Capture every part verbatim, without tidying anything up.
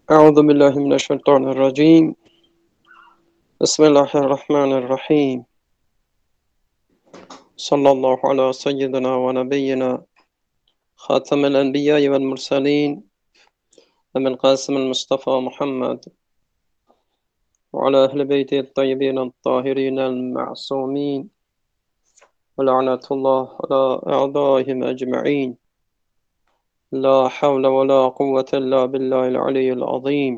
أعوذ بالله من الشيطان الرجيم بسم الله الرحمن الرحيم صلى الله على سيدنا ونبينا خاتم الأنبياء والمرسلين أبي القاسم المصطفى محمد وعلى أهل بيته الطيبين الطاهرين المعصومين ولعنة الله على أعدائهم أجمعين لا حول ولا قوة إلا بالله العلي العظيم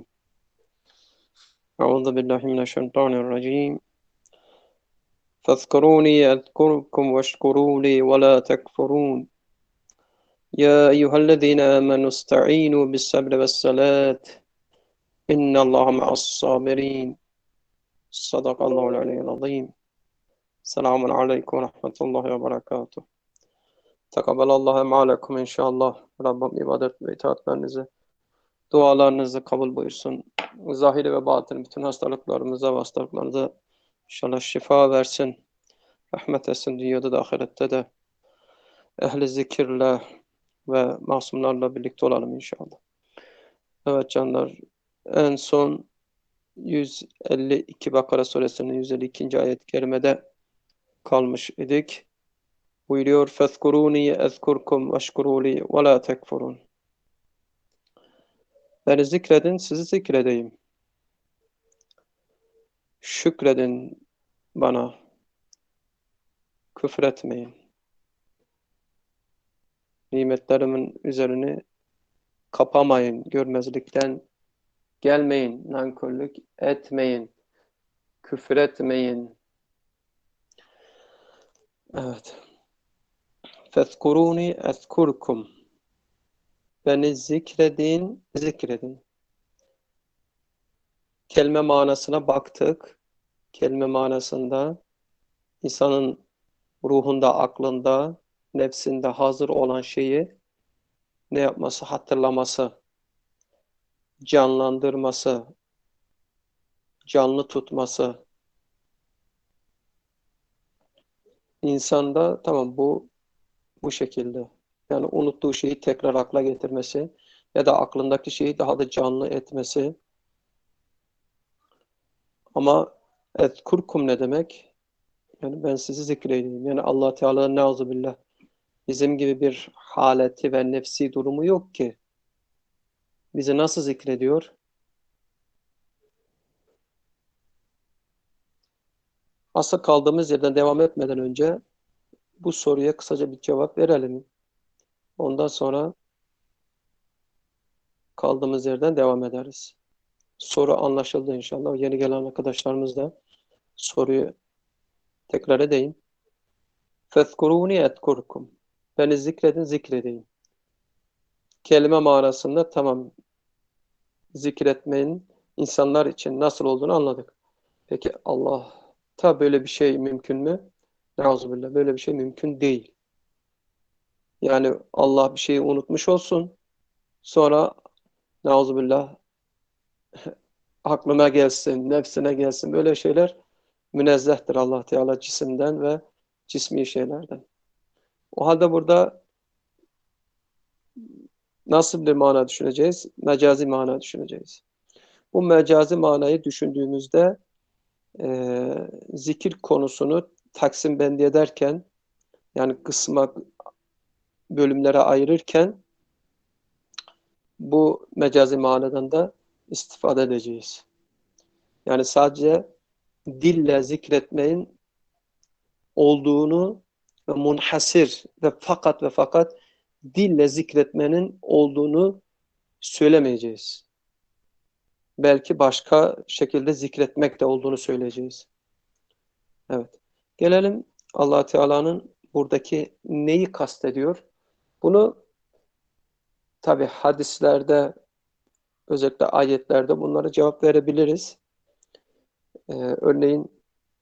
أعوذ بالله من الشيطان الرجيم فاذكروني أذكركم واشكروا لي ولا تكفرون يا أيها الذين آمنوا استعينوا بالصبر والصلاة إن الله مع الصابرين صدق الله العلي العظيم السلام عليكم ورحمة الله وبركاته تقبل الله معكم inşallah. Rabbim ibadet ve itaatlerinizi, dualarınızı kabul buyursun. Zahiri ve batın bütün hastalıklarımıza ve hastalıklarınıza inşallah şifa versin. Rahmet etsin dünyada da ahirette de. Ehli zikirle ve masumlarla birlikte olalım inşallah. Evet canlar, en son yüz elli iki Bakara suresinin yüz elli ikinci ayet-i kerimede kalmış idik. Buyuruyor: "Fezkuruni ezkurkum veşkuruli ve la tekfurun." Beni zikredin, sizi zikredeyim. Şükredin bana, küfür etmeyin. Nimetlerimin üzerini kapamayın, görmezlikten gelmeyin, nankörlük etmeyin, küfür etmeyin. Evet. Fezkuruni ezkurkum. Beni zikredin, zikredin. Kelime manasına baktık. Kelime manasında insanın ruhunda, aklında, nefsinde hazır olan şeyi ne yapması? Hatırlaması, canlandırması, canlı tutması. İnsanda tamam bu bu şekilde. Yani unuttuğu şeyi tekrar akla getirmesi ya da aklındaki şeyi daha da canlı etmesi. Ama ezkurkum ne demek? Yani ben sizi zikredeyim. Yani Allah Teala neuzubillah bizim gibi bir haleti ve nefsi durumu yok ki. Bizi nasıl zikrediyor? Asıl kaldığımız yerden devam etmeden önce bu soruya kısaca bir cevap verelim. Ondan sonra kaldığımız yerden devam ederiz. Soru anlaşıldı inşallah. Yeni gelen arkadaşlarımız da soruyu tekrar edeyim. Fezkuruni etkurkum. Beni zikredin, zikredeyim. Kelime manasında tamam, zikretmenin insanlar için nasıl olduğunu anladık. Peki Allah'ta böyle bir şey mümkün mü? Neuzubillah, böyle bir şey mümkün değil. Yani Allah bir şeyi unutmuş olsun, sonra neuzubillah aklına gelsin, nefsine gelsin, böyle şeyler münezzehtir Allah Teala cisimden ve cismi şeylerden. O halde burada nasıl bir mana düşüneceğiz? Mecazi mana düşüneceğiz. Bu mecazi manayı düşündüğümüzde e, zikir konusunu taksim bendi ederken, yani kısma, bölümlere ayırırken bu mecazi manadan da istifade edeceğiz. Yani sadece dille zikretmenin olduğunu ve munhasir ve fakat ve fakat dille zikretmenin olduğunu söylemeyeceğiz. Belki başka şekilde zikretmek de olduğunu söyleyeceğiz. Evet. Gelelim Allah Teala'nın buradaki neyi kastediyor? Bunu tabi hadislerde, özellikle ayetlerde bunlara cevap verebiliriz. Ee, örneğin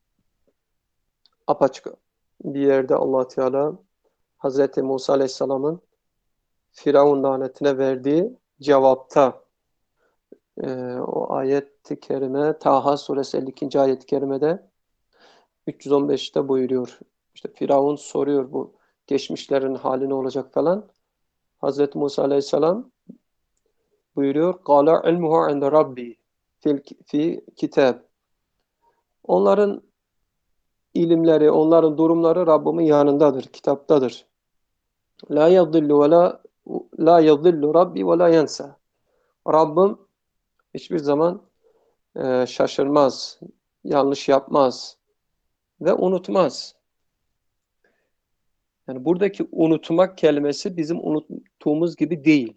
apaçık bir yerde Allah Teala Hazreti Musa Aleyhisselam'ın Firavun lanetine verdiği cevapta e, o ayet-i kerime Taha suresi elli ikinci ayet-i kerimede üç yüz on beşte buyuruyor. İşte Firavun soruyor bu geçmişlerin hali ne olacak falan. Hazreti Musa Aleyhisselam buyuruyor. Kâle ilmuhu inde Rabbi fil, fi kitab. Onların ilimleri, onların durumları Rabbimin yanındadır, kitaptadır. La yadillu ve la la yadillu Rabbi ve la yensa. Rabbim hiçbir zaman e, şaşırmaz, yanlış yapmaz ve unutmaz. Yani buradaki unutmak kelimesi bizim unuttuğumuz gibi değil.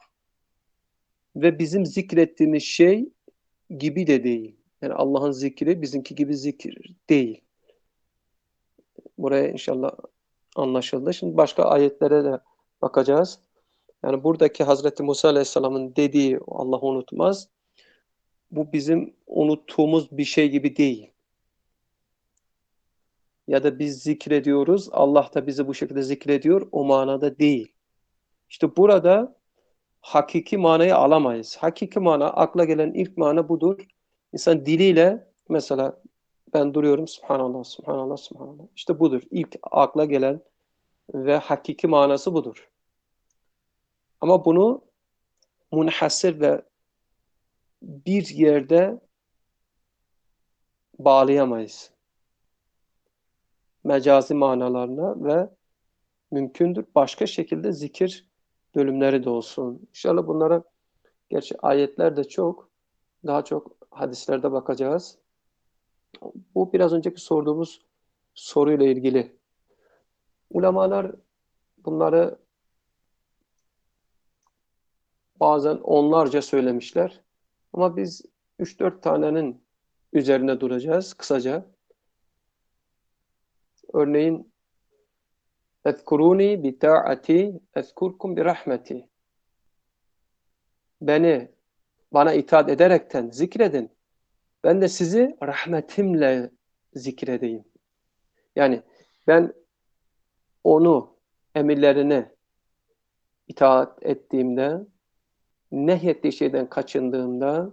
Ve bizim zikrettiğimiz şey gibi de değil. Yani Allah'ın zikri bizimki gibi zikir değil. Buraya inşallah anlaşıldı. Şimdi başka ayetlere de bakacağız. Yani buradaki Hazreti Musa Aleyhisselam'ın dediği Allah unutmaz. Bu bizim unuttuğumuz bir şey gibi değil. Ya da biz zikrediyoruz, Allah da bizi bu şekilde zikrediyor, o manada değil. İşte burada hakiki manayı alamayız. Hakiki mana, akla gelen ilk mana budur. İnsan diliyle mesela ben duruyorum, Subhanallah, Subhanallah, Subhanallah. İşte budur. İlk akla gelen ve hakiki manası budur. Ama bunu munhasır ve bir yerde bağlayamayız. Mecazi manalarına ve mümkündür başka şekilde zikir bölümleri de olsun. İnşallah bunlara, gerçi ayetler de çok, daha çok hadislerde bakacağız. Bu biraz önceki sorduğumuz soruyla ilgili. Ulemalar bunları bazen onlarca söylemişler. Ama biz üç dört tanenin üzerine duracağız kısaca. Örneğin اذkuruni bi ta'ati ezkurkum bi rahmeti. Beni bana itaat ederekten zikredin. Ben de sizi rahmetimle zikredeyim. Yani ben onu, emirlerine itaat ettiğimde, nehyettiği şeyden kaçındığımda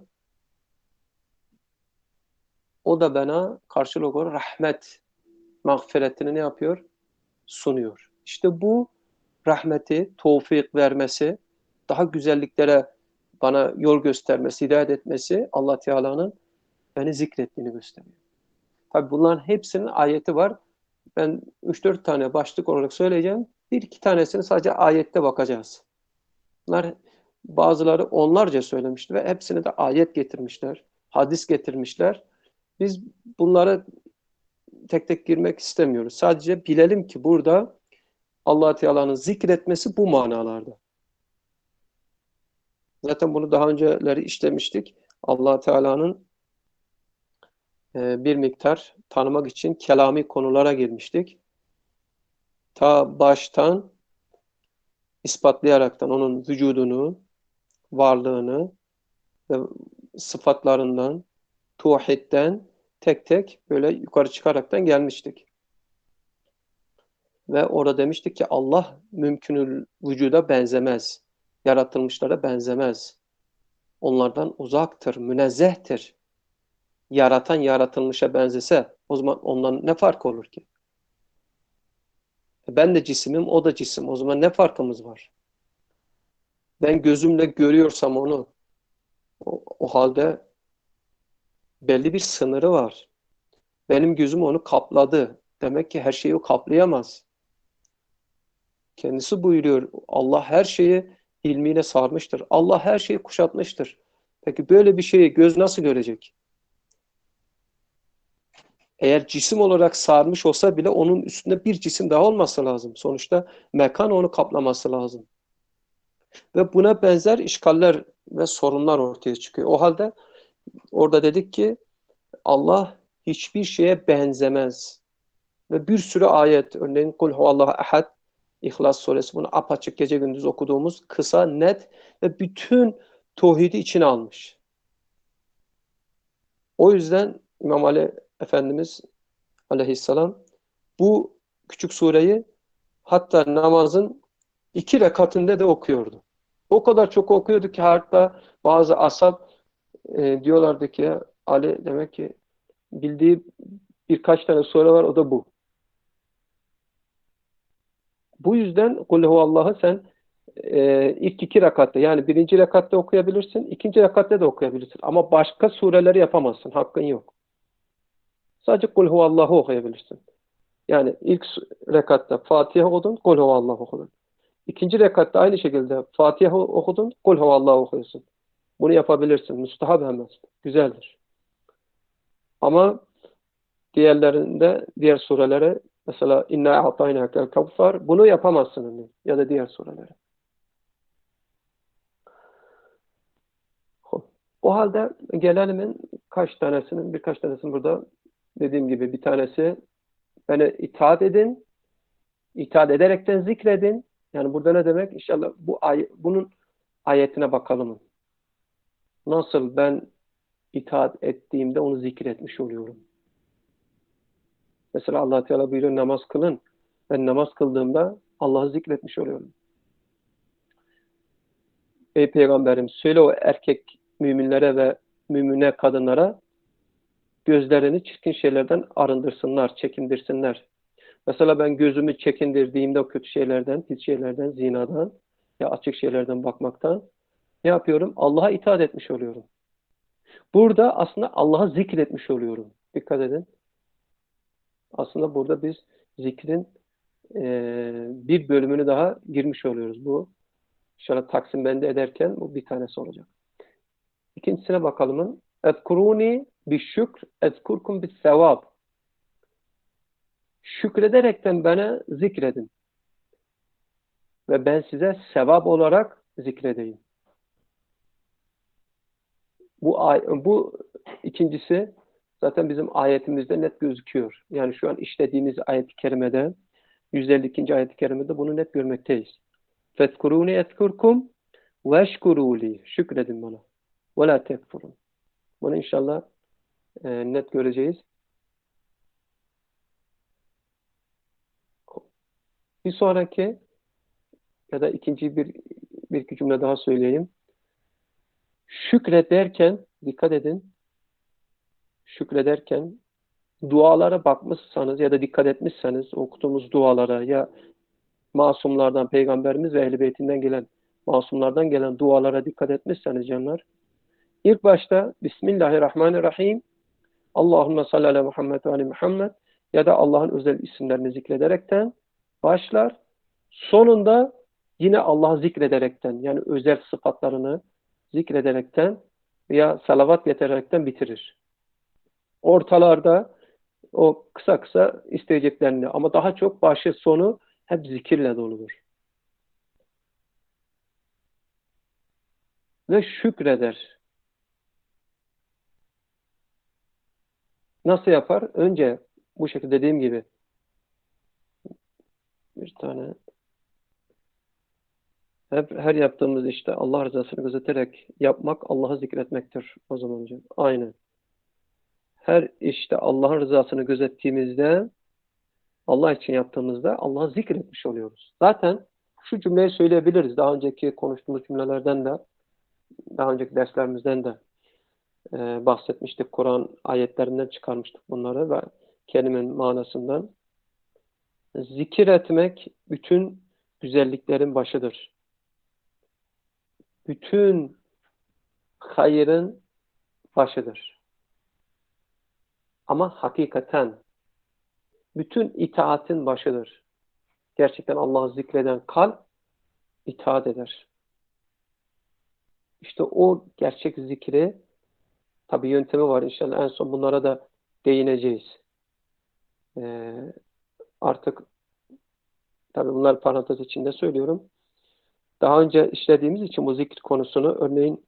o da bana karşılık olarak rahmet, mağfiretini ne yapıyor? Sunuyor. İşte bu rahmeti, tevfik vermesi, daha güzelliklere bana yol göstermesi, hidayet etmesi Allah Teala'nın beni zikrettiğini gösteriyor. Tabi bunların hepsinin ayeti var. Ben üç dört tane başlık olarak söyleyeceğim. Bir iki tanesini sadece ayette bakacağız. Bunlar bazıları onlarca söylemişti ve hepsini de ayet getirmişler, hadis getirmişler. Biz bunları tek tek girmek istemiyoruz. Sadece bilelim ki burada Allah Teala'nın zikretmesi bu manalarda. Zaten bunu daha önceleri işlemiştik. Allah Teala'nın e, bir miktar tanımak için kelami konulara girmiştik. Ta baştan ispatlayaraktan onun vücudunu, varlığını ve sıfatlarından, tuvhidden tek tek böyle yukarı çıkaraktan gelmiştik. Ve orada demiştik ki Allah mümkünül vücuda benzemez. Yaratılmışlara benzemez. Onlardan uzaktır, münezzehtir. Yaratan yaratılmışa benzese o zaman ondan ne fark olur ki? Ben de cisimim, o da cisim. O zaman ne farkımız var? Ben gözümle görüyorsam onu, o, o halde belli bir sınırı var. Benim gözüm onu kapladı. Demek ki her şeyi o kaplayamaz. Kendisi buyuruyor. Allah her şeyi ilmiyle sarmıştır. Allah her şeyi kuşatmıştır. Peki böyle bir şeyi göz nasıl görecek? Eğer cisim olarak sarmış olsa bile onun üstünde bir cisim daha olması lazım. Sonuçta mekan onu kaplaması lazım. Ve buna benzer işgaller ve sorunlar ortaya çıkıyor. O halde orada dedik ki Allah hiçbir şeye benzemez. Ve bir sürü ayet, örneğin Kul huvallahu ehad, İhlas suresi, bunu apaçık gece gündüz okuduğumuz kısa, net ve bütün tevhidi içine almış. O yüzden İmam Ali Efendimiz aleyhisselam bu küçük sureyi hatta namazın iki rekatinde de okuyordu. O kadar çok okuyordu ki hatta bazı ashab e, diyorlardı ki Ali demek ki bildiği birkaç tane sure var, o da bu. Bu yüzden Kul huvallahu sen e, ilk iki rekatta, yani birinci rekatta okuyabilirsin, ikinci rekatta da okuyabilirsin. Ama başka sureleri yapamazsın. Hakkın yok. Sadece Kul Huvallahu okuyabilirsin. Yani ilk rekatta Fatiha okudun, Kul Huvallahu okudun. İkinci rekatta aynı şekilde Fatiha okudun, Kul Huvallahu okuyorsun. Bunu yapabilirsin. Müstahap hemen. Güzeldir. Ama diğerlerinde, diğer surelere, mesela İnna a'taynakel kevser, bunu yapamazsın hani. Ya da diğer surelere. O halde gelelimin kaç tanesinin, birkaç tanesinin burada dediğim gibi bir tanesi, bana itaat edin, itaat ederekten zikredin. Yani burada ne demek? İnşallah bu ay, bunun ayetine bakalım. Nasıl ben itaat ettiğimde onu zikretmiş oluyorum. Mesela Allah Teala buyuruyor, namaz kılın. Ben namaz kıldığımda Allah'ı zikretmiş oluyorum. Ey Peygamberim, söyle o erkek müminlere ve mümine kadınlara, gözlerini çirkin şeylerden arındırsınlar, çekindirsinler. Mesela ben gözümü çekindirdiğimde o kötü şeylerden, pis şeylerden, zinadan ya açık şeylerden bakmaktan ne yapıyorum? Allah'a itaat etmiş oluyorum. Burada aslında Allah'a zikretmiş oluyorum. Dikkat edin. Aslında burada biz zikrin e, bir bölümünü daha girmiş oluyoruz. Bu şöyle taksim bende ederken bu bir tanesi olacak. İkincisine bakalım. Ezkuruni bi şükr, ezkurkum bis sevab. Şükrederekten bana zikredin. Ve ben size sevap olarak zikredeyim. Bu, bu ikincisi zaten bizim ayetimizde net gözüküyor. Yani şu an işlediğimiz ayet-i kerimede, yüz elli ikinci ayet-i kerimede bunu net görmekteyiz. Fezkuruni ezkurkum veşkuruli. Şükredin bana. Ve la tekfurun. Bunu inşallah e, net göreceğiz. Bir sonraki ya da ikinci bir, bir iki cümle daha söyleyeyim. Şükrederken, dikkat edin, şükrederken dualara bakmışsanız ya da dikkat etmişseniz okuduğumuz dualara ya masumlardan, peygamberimiz ve ehl-i beytinden gelen masumlardan gelen dualara dikkat etmişseniz canlar, ilk başta Bismillahirrahmanirrahim, Allahümme salli ala Muhammed ve ali Muhammed ya da Allah'ın özel isimlerini zikrederekten başlar. Sonunda yine Allah'ı zikrederekten, yani özel sıfatlarını zikrederekten veya salavat getirerekten bitirir. Ortalarda o kısa kısa isteyeceklerini, ama daha çok başı sonu hep zikirle doludur. Ve şükreder. Nasıl yapar? Önce bu şekilde dediğim gibi bir tane hep her yaptığımız işte Allah rızasını gözeterek yapmak Allah'ı zikretmektir o zaman önce. Aynen. Her işte Allah'ın rızasını gözettiğimizde, Allah için yaptığımızda Allah'ı zikretmiş oluyoruz. Zaten şu cümleyi söyleyebiliriz. Daha önceki konuştuğumuz cümlelerden de, daha önceki derslerimizden de e, bahsetmiştik. Kur'an ayetlerinden çıkarmıştık bunları ve kelimenin manasından. Zikir etmek bütün güzelliklerin başıdır. Bütün hayırın başıdır. Ama hakikaten bütün itaatin başıdır. Gerçekten Allah'ı zikreden kalp itaat eder. İşte o gerçek zikri, tabii yöntemi var, inşallah en son bunlara da değineceğiz. Ee, artık tabii bunlar parantez içinde söylüyorum. Daha önce işlediğimiz için bu zikir konusunu, örneğin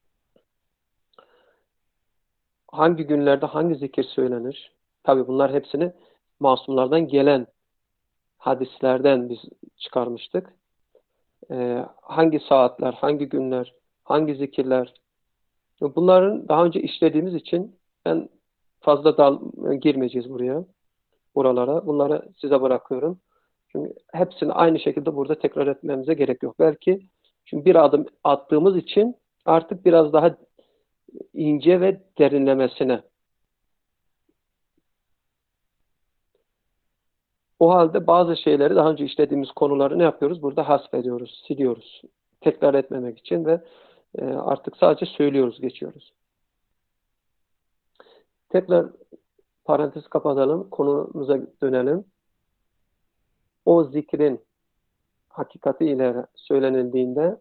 hangi günlerde hangi zikir söylenir? Tabii bunlar hepsini masumlardan gelen hadislerden biz çıkarmıştık. Ee, hangi saatler, hangi günler, hangi zikirler? Bunların daha önce işlediğimiz için ben fazla dal girmeyeceğiz buraya, buralara. Bunları size bırakıyorum. Çünkü hepsini aynı şekilde burada tekrar etmemize gerek yok. Belki çünkü bir adım attığımız için artık biraz daha ince ve derinlemesine. O halde bazı şeyleri daha önce işlediğimiz konuları ne yapıyoruz? Burada hasfediyoruz, siliyoruz. Tekrar etmemek için ve e, artık sadece söylüyoruz, geçiyoruz. Tekrar parantez kapatalım, konumuza dönelim. O zikrin hakikati ile söylenildiğinde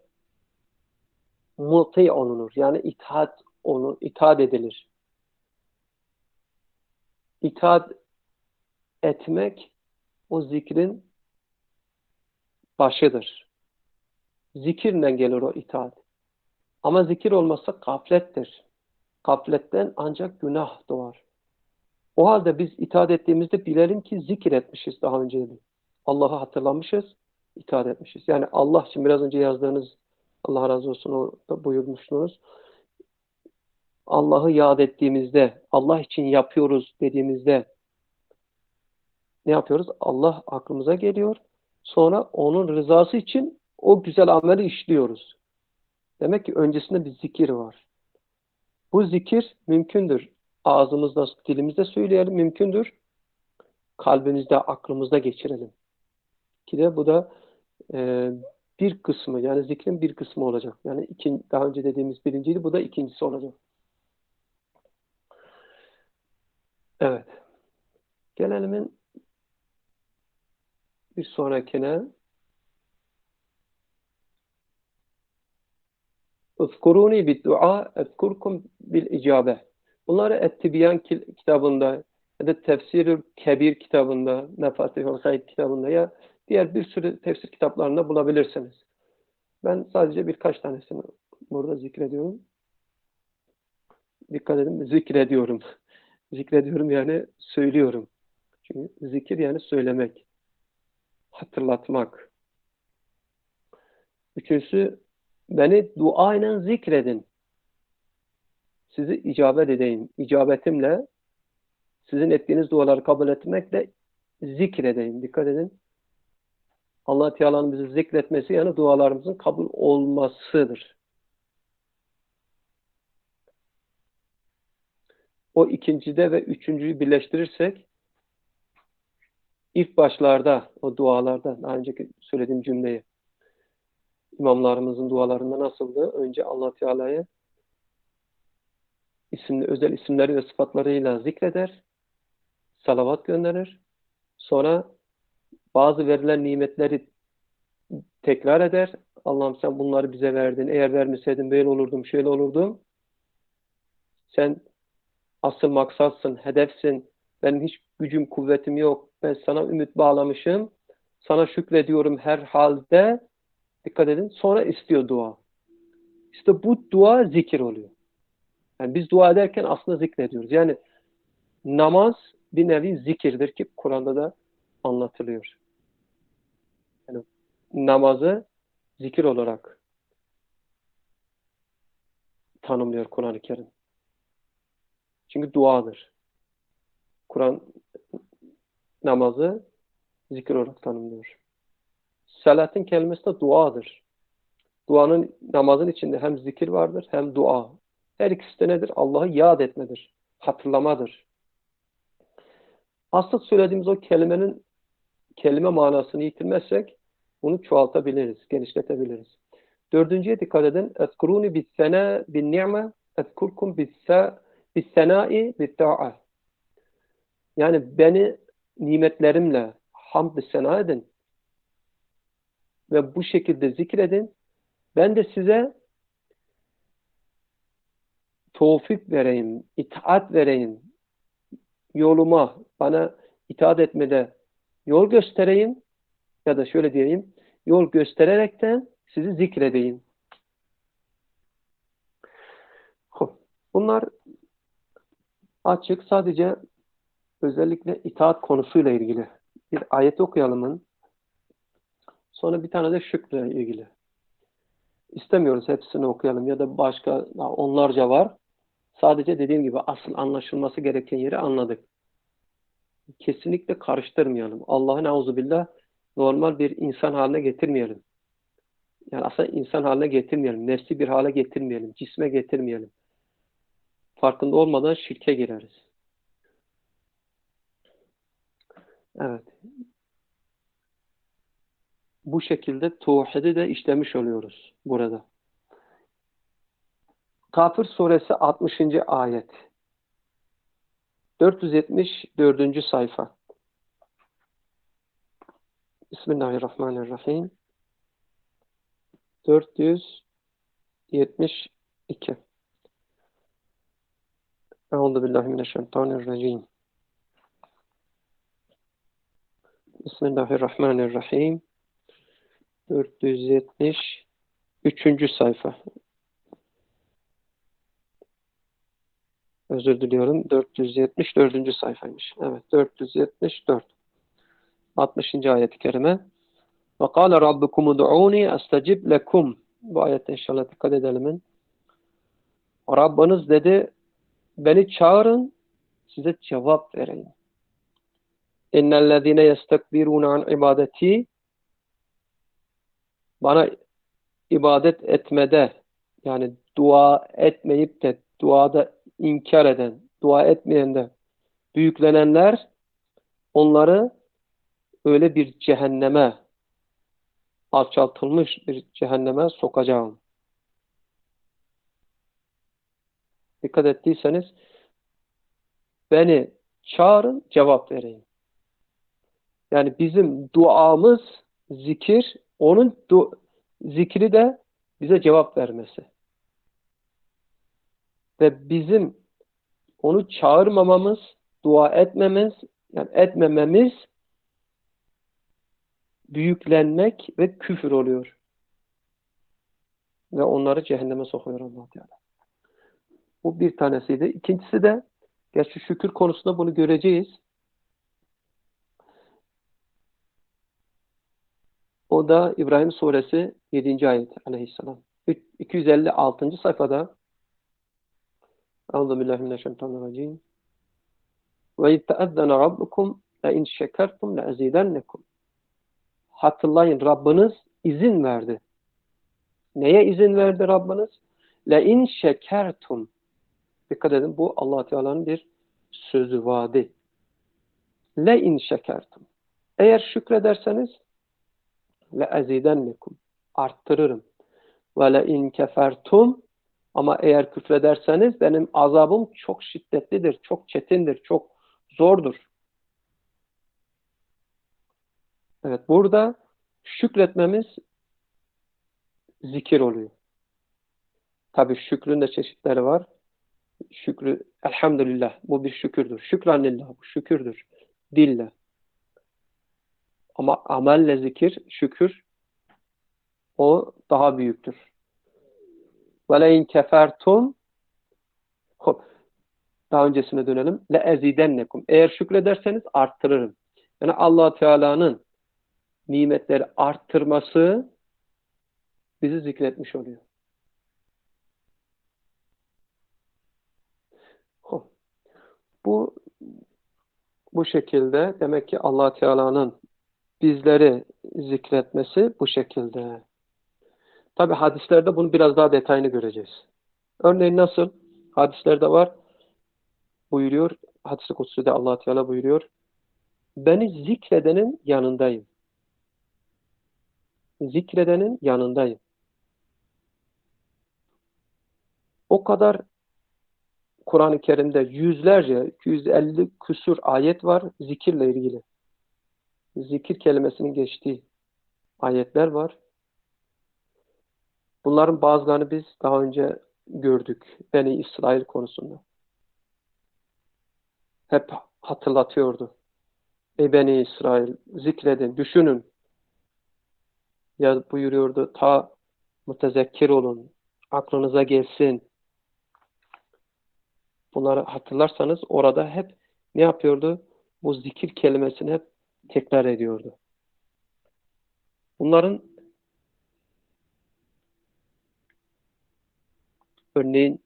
muti olunur. Yani itaat onu itaat edilir. İtaat etmek o zikrin başıdır. Zikirle gelir o itaat. Ama zikir olmazsa gaflettir. Gafletten ancak günah doğar. O halde biz itaat ettiğimizde bilelim ki zikir etmişiz daha önce. Allah'ı hatırlamışız, itaat etmişiz. Yani Allah için biraz önce yazdığınız, Allah razı olsun orada buyurmuşsunuz. Allah'ı yad ettiğimizde, Allah için yapıyoruz dediğimizde ne yapıyoruz? Allah aklımıza geliyor. Sonra onun rızası için o güzel ameli işliyoruz. Demek ki öncesinde bir zikir var. Bu zikir mümkündür. Ağzımızda, dilimizde söyleyelim, mümkündür. Kalbimizde, aklımızda geçirelim. Ki de bu da e, bir kısmı, yani zikrin bir kısmı olacak. Yani iki, daha önce dediğimiz birinciydi, bu da ikincisi olacak. Evet. Gelelim bir sonrakine. Uzkuruni bid dua, ezkurkum bil icabe. Bunları Et-Tibyan kitabında ya da Tefsir-ül Kebir kitabında, Mefatihül Gayb kitabında ya diğer bir sürü tefsir kitaplarında bulabilirsiniz. Ben sadece birkaç tanesini burada zikrediyorum. Dikkat edin, zikrediyorum. Zikrediyorum yani söylüyorum. Çünkü zikir yani söylemek, hatırlatmak. Üçüncüsü, beni dua ile zikredin. Sizi icabet edeyim. İcabetimle, sizin ettiğiniz duaları kabul etmekle zikredeyim. Dikkat edin. Allah Teala'nın bizi zikretmesi yani dualarımızın kabul olmasıdır. O ikincide ve üçüncüyü birleştirirsek ilk başlarda o dualarda daha önceki söylediğim cümleyi imamlarımızın dualarında nasıldı? Önce Allah Teala'ya isimli, özel isimleri ve sıfatlarıyla zikreder, salavat gönderir. Sonra bazı verilen nimetleri tekrar eder. Allah'ım sen bunları bize verdin. Eğer vermeseydin böyle olurdum, şöyle olurdum. Sen asıl maksatsın, hedefsin. Benim hiç gücüm, kuvvetim yok. Ben sana ümit bağlamışım. Sana şükrediyorum her halde. Dikkat edin. Sonra istiyor dua. İşte bu dua zikir oluyor. Yani biz dua ederken aslında zikrediyoruz. Yani namaz bir nevi zikirdir ki Kur'an'da da anlatılıyor. Yani namazı zikir olarak tanımlıyor Kur'an-ı Kerim. Çünkü duadır. Kur'an namazı zikir olarak tanımlıyor. Salatın kelimesi de duadır. Duanın, namazın içinde hem zikir vardır hem dua. Her ikisi de nedir? Allah'ı yad etmedir. Hatırlamadır. Asıl söylediğimiz o kelimenin kelime manasını yitirmezsek bunu çoğaltabiliriz, genişletebiliriz. Dördüncüye dikkat edin. Ezkuruni bis sena bin ni'me ezkurkum bis senai bis ta'a. Yani beni nimetlerimle hamd-ı sena edin ve bu şekilde zikredin. Ben de size tevfik vereyim, itaat vereyim, yoluma, bana itaat etmede yol göstereyim ya da şöyle diyeyim, yol göstererekten sizi zikredeyim. Bunlar açık, sadece özellikle itaat konusuyla ilgili. Bir ayet okuyalım. Sonra bir tane de şükürle ilgili. İstemiyoruz hepsini okuyalım ya da başka onlarca var. Sadece dediğim gibi asıl anlaşılması gereken yeri anladık. Kesinlikle karıştırmayalım. Allah'ın auzubillah normal bir insan haline getirmeyelim. Yani aslında insan haline getirmeyelim. Nefsi bir hale getirmeyelim. Cisme getirmeyelim. Farkında olmadan şirke gireriz. Evet. bu şekilde tevhidi de işlemiş oluyoruz burada. Kafir suresi altmışıncı ayet. dört yüz yetmiş dördüncü sayfa. Bismillahirrahmanirrahim. dört yüz yetmiş iki. Euzubillahimineşşeytanirracim. Bismillahirrahmanirrahim. dört yüz yetmiş üçüncü sayfa. Özür diliyorum. dört yüz yetmiş dördüncü sayfaymış. Evet, dört yüz yetmiş dört. altmışıncı ayet-i kerime. Ve kâle rabbukum ud'ûni estecib lekum. Bu ayette inşallah dikkat edelim. Rabbiniz dedi, beni çağırın, size cevap vereyim. İnnellezîne yestekbirûne an ibadeti, bana ibadet etmede, yani dua etmeyip de duada inkar eden, dua etmeyen de büyüklenenler, onları öyle bir cehenneme, alçaltılmış bir cehenneme sokacağım. Dikkat ettiyseniz, beni çağırın, cevap vereyim. Yani bizim duamız zikir, onun du zikri de bize cevap vermesi. Ve bizim onu çağırmamamız, dua etmemiz, yani etmememiz büyüklenmek ve küfür oluyor. Ve onları cehenneme sokuyor Allah Teala. Bu bir tanesiydi. İkincisi de, gerçi şükür konusunda bunu göreceğiz. O da İbrahim suresi yedinci ayet aleyhisselam. iki yüz elli altıncı sayfada Euzubillahimineşşeytanirracim. Ve iz teezzene rabbukum le in şekertum le ezidennekum. Hatırlayın, Rabbiniz izin verdi. Neye izin verdi Rabbiniz? Le in şekertum. Dikkat edin, bu Allah Teala'nın bir sözü, vaadi. Le in şekertum. Eğer şükrederseniz le ezidennekum. Arttırırım. Ve le in kefertum. Ama eğer küfrederseniz benim azabım çok şiddetlidir, çok çetindir, çok zordur. Evet, burada şükretmemiz zikir oluyor. Tabii şükrün de çeşitleri var. Şükrü, elhamdülillah, bu bir şükürdür. Şükranillah, bu şükürdür. Dille. Ama amelle zikir, şükür, o daha büyüktür. وَلَاِنْ كَفَرْتُمْ Daha öncesine dönelim. لَاَزِيدَنَّكُمْ Eğer şükrederseniz arttırırım. Yani Allah Teala'nın nimetleri arttırması bizi zikretmiş oluyor. Bu bu şekilde demek ki Allah Teala'nın bizleri zikretmesi bu şekilde. Tabi hadislerde bunu biraz daha detayını göreceğiz. Örneğin nasıl? Hadislerde var. Buyuruyor. Hadis-i Kutsi'de Allah Teala buyuruyor. Beni zikredenin yanındayım. Zikredenin yanındayım. O kadar Kur'an-ı Kerim'de yüzlerce, iki yüz elli küsur ayet var zikirle ilgili. Zikir kelimesinin geçtiği ayetler var. Bunların bazılarını biz daha önce gördük. Beni İsrail konusunda. Hep hatırlatıyordu. Ey Beni İsrail, zikredin, düşünün. Ya buyuruyordu, ta mütezekkir olun, aklınıza gelsin. Bunları hatırlarsanız orada hep ne yapıyordu? Bu zikir kelimesini hep tekrar ediyordu. Bunların örneğin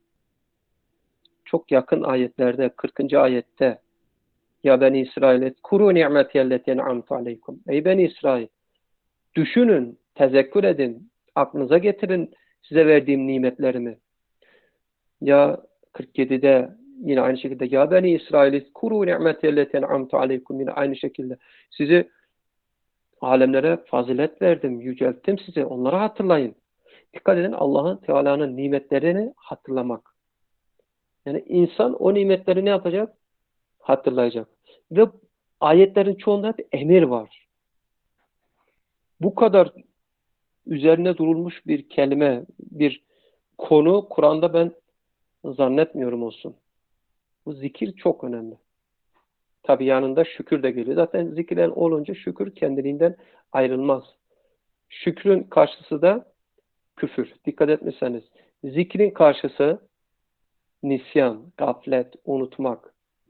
çok yakın ayetlerde, kırkıncı ayette ya Beni İsrail kuru ni'metiyelleti en'amtu aleykum. Ey Beni İsrail, düşünün, tezekkür edin, aklınıza getirin size verdiğim nimetlerimi. Ya kırk yedide yine aynı şekilde ya Beni İsrail kuru ni'metiyelleti en'amtu aleykum, yine aynı şekilde sizi Alemlere fazilet verdim, yücelttim sizi. Onları hatırlayın. Dikkat edin, Allah'ın Teala'nın nimetlerini hatırlamak. Yani insan o nimetleri ne yapacak? Hatırlayacak. Ve ayetlerin çoğunda hep emir var. Bu kadar üzerine durulmuş bir kelime, bir konu Kur'an'da ben zannetmiyorum olsun. Bu zikir çok önemli. Tabi yanında şükür de geliyor. Zaten zikirler olunca şükür kendiliğinden ayrılmaz. Şükrün karşısı da küfür. Dikkat etmeseniz. Zikrin karşısı nisyan, gaflet, unutmak.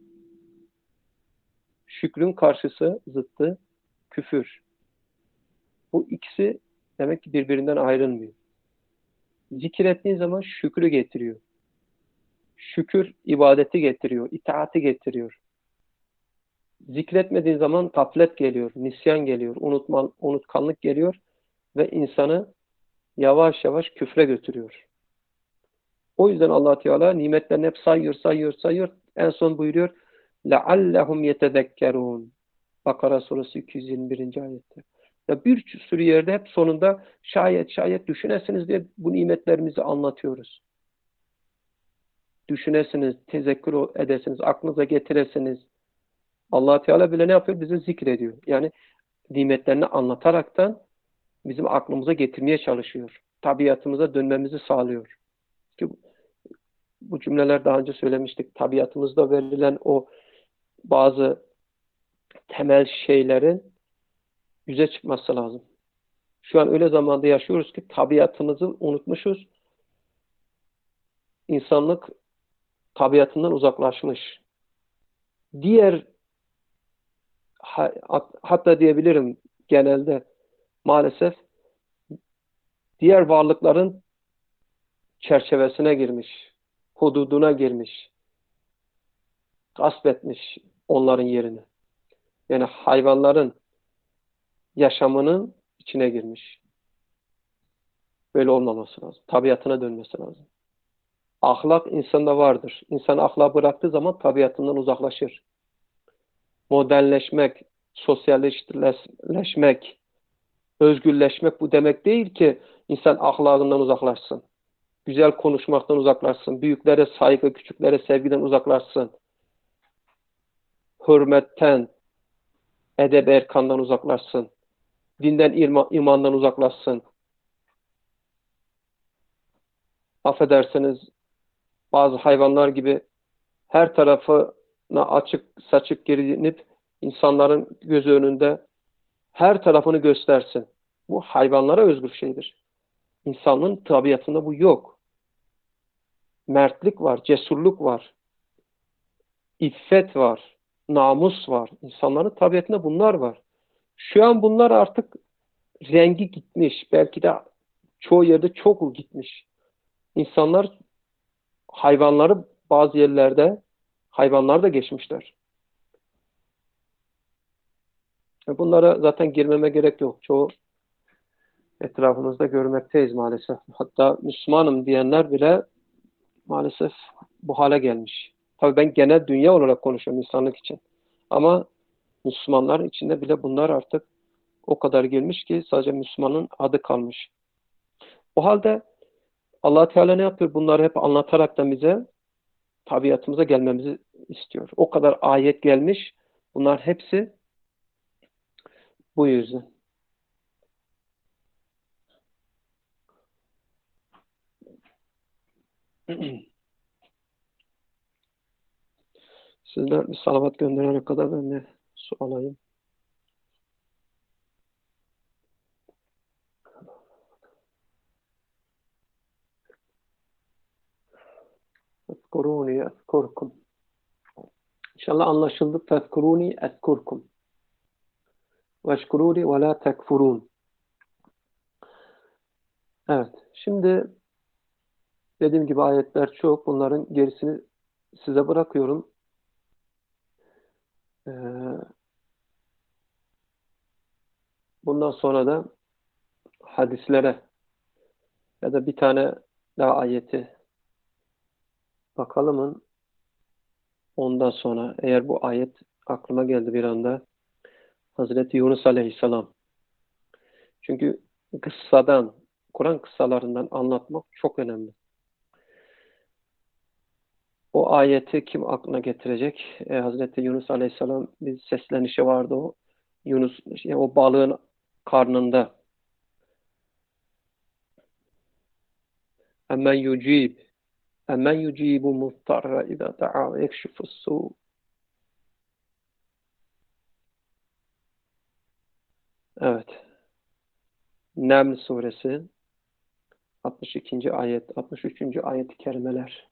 Şükrün karşısı zıttı küfür. Bu ikisi demek ki birbirinden ayrılmıyor. Zikir ettiğin zaman şükrü getiriyor. Şükür ibadeti getiriyor, itaati getiriyor. Zikretmediğin zaman gaflet geliyor, nisyan geliyor, unutman, unutkanlık geliyor ve insanı yavaş yavaş küfre götürüyor. O yüzden Allah Teala nimetlerini hep sayıyor, sayıyor, sayıyor. En son buyuruyor: لَعَلَّهُمْ يَتَذَكَّرُونَ. Bakara suresi iki yüz yirmi birinci ayette. Ya bir sürü yerde hep sonunda şayet şayet düşünesiniz diye bu nimetlerimizi anlatıyoruz. Düşünesiniz, tezekkür edesiniz, aklınıza getiresiniz. Allah Teala bile ne yapıyor? Bizi zikrediyor. Yani nimetlerini anlataraktan bizim aklımıza getirmeye çalışıyor. Tabiatımıza dönmemizi sağlıyor. Ki bu cümleler daha önce söylemiştik. Tabiatımızda verilen o bazı temel şeylerin yüze çıkması lazım. Şu an öyle zamanda yaşıyoruz ki tabiatımızı unutmuşuz. İnsanlık tabiatından uzaklaşmış. Diğer hatta diyebilirim genelde maalesef diğer varlıkların çerçevesine girmiş, hududuna girmiş, gasp etmiş onların yerini. Yani hayvanların yaşamının içine girmiş. Böyle olmaması lazım. Tabiatına dönmesi lazım. Ahlak insanda vardır. İnsan ahlakı bıraktığı zaman tabiatından uzaklaşır. Modernleşmek, sosyalleşmek, özgürleşmek bu demek değil ki insan ahlakından uzaklaşsın. Güzel konuşmaktan uzaklaşsın. Büyüklere saygı, küçüklere sevgiden uzaklaşsın. Hürmetten, edeb erkandan uzaklaşsın. Dinden, imandan uzaklaşsın. Affedersiniz, bazı hayvanlar gibi her tarafına açık saçık giyinip insanların gözü önünde her tarafını göstersin. Bu hayvanlara özgür şeydir. İnsanın tabiatında bu yok. Mertlik var, cesurluk var, iffet var, namus var. İnsanların tabiatında bunlar var. Şu an bunlar artık rengi gitmiş. Belki de çoğu yerde çok gitmiş. İnsanlar hayvanları bazı yerlerde hayvanlar da geçmişler. Bunlara zaten girmeme gerek yok. Çoğu etrafımızda görmekteyiz maalesef. Hatta Müslümanım diyenler bile maalesef bu hale gelmiş. Tabii ben genel dünya olarak konuşuyorum insanlık için. Ama Müslümanların içinde bile bunlar artık o kadar girmiş ki sadece Müslümanın adı kalmış. O halde Allah Teala ne yapıyor? Bunları hep anlatarak da bize tabiatımıza gelmemizi istiyor. O kadar ayet gelmiş. Bunlar hepsi bu yüzden. Sizler bir salavat gönderene kadar ben de su alayım. Tezkuruni ezkurkum. İnşallah anlaşıldı. Tezkuruni ezkurkum. Veşkuruni ve la tekfurun. Evet. Şimdi dediğim gibi ayetler çok. Bunların gerisini size bırakıyorum. Ee, bundan sonra da hadislere ya da bir tane daha ayeti bakalım. Ondan sonra eğer bu ayet aklıma geldi bir anda. Hazreti Yunus Aleyhisselam Çünkü kıssadan, Kur'an kıssalarından anlatmak çok önemli. O ayeti kim aklına getirecek? E, Hazreti Yunus Aleyhisselam bir seslenişi vardı o. Yunus, şey, o balığın karnında. Emmen yucib, emmen yucibu muttarra idâ da'a ve yekşifus su. Evet. Neml suresi altmış ikinci ayet, altmış üçüncü ayet-i kerimeler.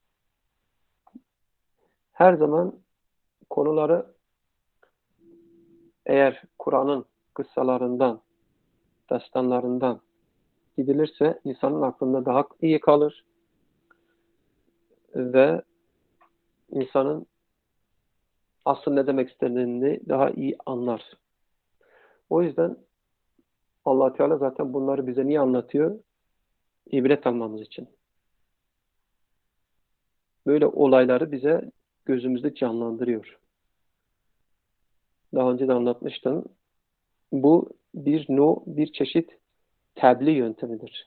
Her zaman konuları eğer Kur'an'ın kıssalarından, destanlarından gidilirse insanın aklında daha iyi kalır ve insanın asıl ne demek istediğini daha iyi anlar. O yüzden Allah Teala zaten bunları bize niye anlatıyor? İbret almamız için. Böyle olayları bize gözümüzde canlandırıyor. Daha önce de anlatmıştım. Bu bir no, bir çeşit tebliğ yöntemidir.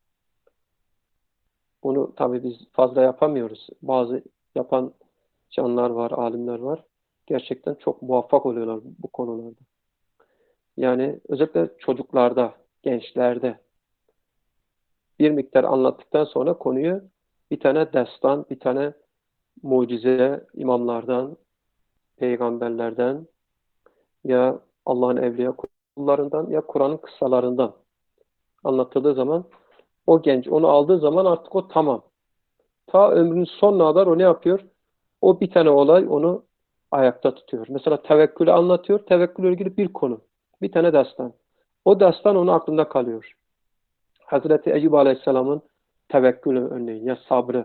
Bunu tabii biz fazla yapamıyoruz. Bazı yapan canlar var, alimler var. Gerçekten çok muvaffak oluyorlar bu konularda. Yani özellikle çocuklarda, gençlerde bir miktar anlattıktan sonra konuyu bir tane destan, bir tane mucize imamlardan, peygamberlerden ya Allah'ın evliya kullarından ya Kur'an'ın kıssalarından anlatıldığı zaman o genç onu aldığı zaman artık o tamam. Ta ömrünün sonuna kadar o ne yapıyor? O bir tane olay onu ayakta tutuyor. Mesela tevekkülü anlatıyor. Tevekkülle ilgili bir konu. Bir tane destan. O destan onun aklında kalıyor. Hazreti Eyyub Aleyhisselam'ın tevekkülü örneğin ya sabrı.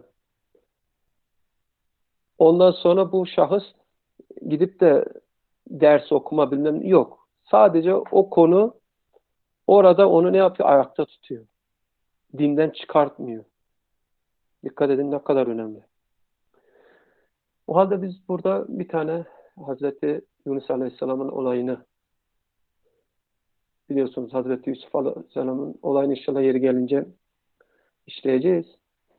Ondan sonra bu şahıs gidip de ders okuma bilmem yok. Sadece o konu orada onu ne yapıyor? Ayakta tutuyor. Dinden çıkartmıyor. Dikkat edin ne kadar önemli. O halde biz burada bir tane Hazreti Yunus Aleyhisselam'ın olayını biliyorsunuz. Hazreti Yusuf Aleyhisselam'ın olayını inşallah yeri gelince işleyeceğiz.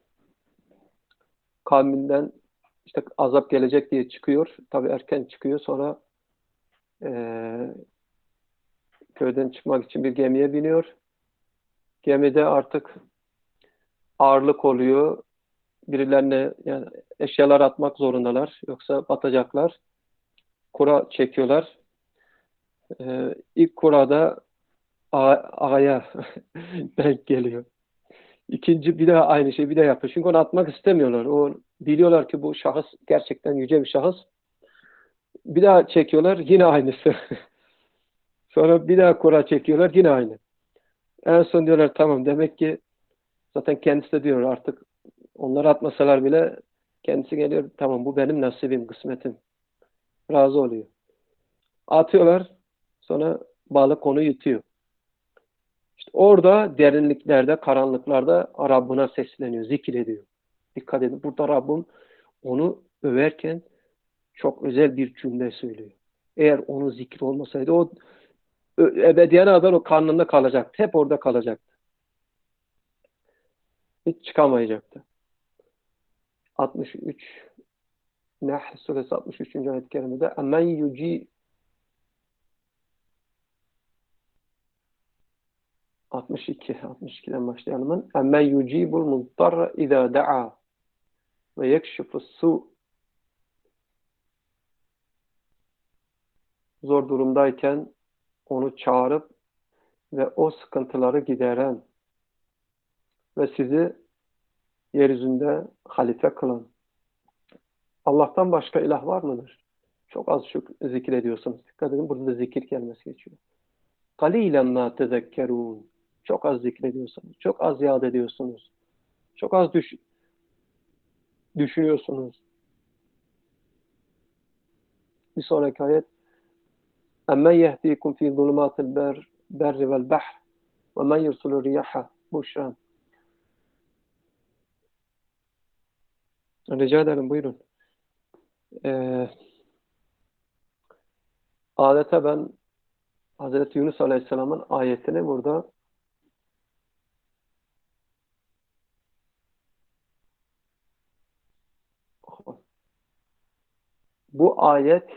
Kavminden işte azap gelecek diye çıkıyor. Tabii erken çıkıyor. Sonra eee, köyden çıkmak için bir gemiye biniyor. Gemide artık ağırlık oluyor. Birilerine yani eşyalar atmak zorundalar. Yoksa batacaklar. Kura çekiyorlar. Ee, ilk kurada ağaya denk geliyor. İkinci bir daha aynı şey bir daha yapıyor. Çünkü onu atmak istemiyorlar. O biliyorlar ki bu şahıs gerçekten yüce bir şahıs. Bir daha çekiyorlar yine aynısı. Sonra bir daha kura çekiyorlar yine aynı. En son diyorlar tamam demek ki zaten kendisi de diyor artık onları atmasalar bile kendisi geliyor tamam bu benim nasibim, kısmetim. Razı oluyor. Atıyorlar sonra balık onu yutuyor. İşte orada derinliklerde, karanlıklarda Rabbına sesleniyor, zikrediyor. Dikkat edin. Burada Rabbim onu överken çok özel bir cümle söylüyor. Eğer onun zikri olmasaydı o ebediyen kadar o karnında kalacaktı. Hep orada kalacaktı. Hiç çıkamayacaktı. altmış üç Nahl suresi altmış üçüncü ayet-i kerimede "Emmen yuci" altmış iki altmış ikiden başlayalım. "Emmen yucibul muddarra izâ da'a ve yekşifus su" Zor durumdayken onu çağırıp ve o sıkıntıları gideren ve sizi yeryüzünde halife kılan. Allah'tan başka ilah var mıdır? Çok az şu zikrediyorsunuz. Dikkat edin burada da zikir kelimesi geçiyor. قَلِيلًا مَا تَذَكَّرُونَ Çok az zikrediyorsunuz. Çok az yad ediyorsunuz. Çok az düş düşünüyorsunuz. Bir sonraki ayet اَمَّنْ يَهْدِيكُمْ ف۪ي ظُلُمَاتِ الْبَرِّ وَالْبَحْرِ وَمَنْ يُرْسُلُ الرِّيَاحَ بُشْرًا Rica ederim buyurun. Ee, adeta ben Hazreti Yunus Aleyhisselam'ın ayetini burada Bu ayet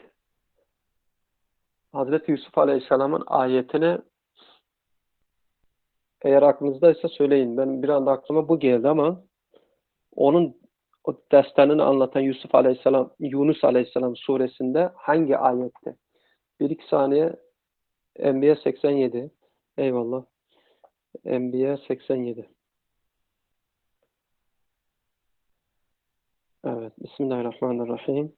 Hazreti Yusuf Aleyhisselam'ın ayetini eğer aklınızdaysa söyleyin. Ben bir anda aklıma bu geldi ama onun o destanını anlatan Yusuf Aleyhisselam, Yunus Aleyhisselam suresinde hangi ayette? Bir iki saniye. Enbiya seksen yedi. Eyvallah. Enbiya seksen yedi. Evet. Bismillahirrahmanirrahim.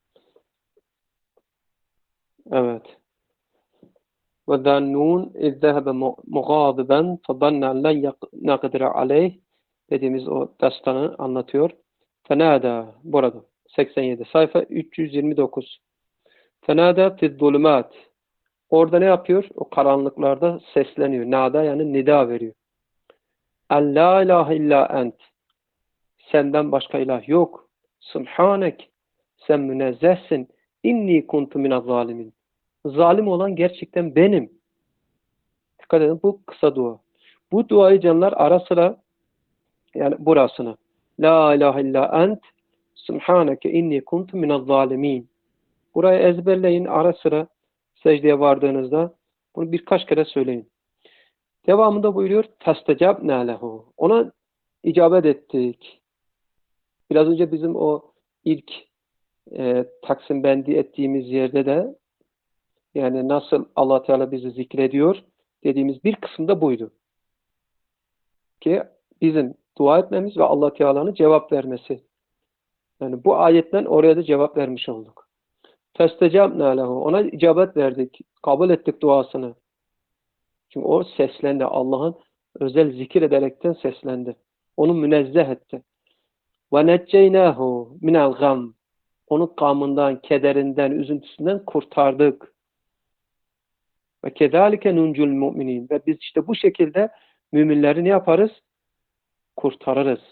Evet. وَذَنُّونَ اِذْ ذَهَبَ مُغَاضِبًا فَظَنَّ اَنْ لَنْ نَقْدِرَ عَلَيْهِ dediğimiz o destanı anlatıyor. Fenada burada. seksen yedi. Sayfa üç yüz yirmi dokuz. Fenada fi'z-zulümat. Orada ne yapıyor? O karanlıklarda sesleniyor. Nada yani nida veriyor. En la ilahe illa ent. Senden başka ilah yok. Subhanek. Sen münezzehsin. İnni kuntu minez zalimin. Zalim olan gerçekten benim. Dikkat edin, bu kısa dua. Bu duayı canlar ara sıra, yani burasını. La ilahe illa ent. Subhaneke inni kuntu minez zalimin. Burayı ezberleyin, ara sıra secdeye vardığınızda bunu birkaç kere söyleyin. Devamında buyuruyor festecabne lehu. Ona icabet ettik. Biraz önce bizim o ilk e, taksim bendi ettiğimiz yerde de, yani nasıl Allah Teala bizi zikrediyor dediğimiz bir kısımda buydu. Ki bizim dua etmemiz ve Allah Teala'nın cevap vermesi. Yani bu ayetten oraya da cevap vermiş olduk. Festecabne lehu. Ona icabet verdik. Kabul ettik duasını. Çünkü o seslendi. Allah'ın özel zikir ederekten seslendi. Onu münezzeh etti. Ve necceynahu minel gam. Onu gamından, kederinden, üzüntüsünden kurtardık. Ve kezalike nuncul mu'minin. Ve biz işte bu şekilde müminleri ne yaparız? Kurtarırız.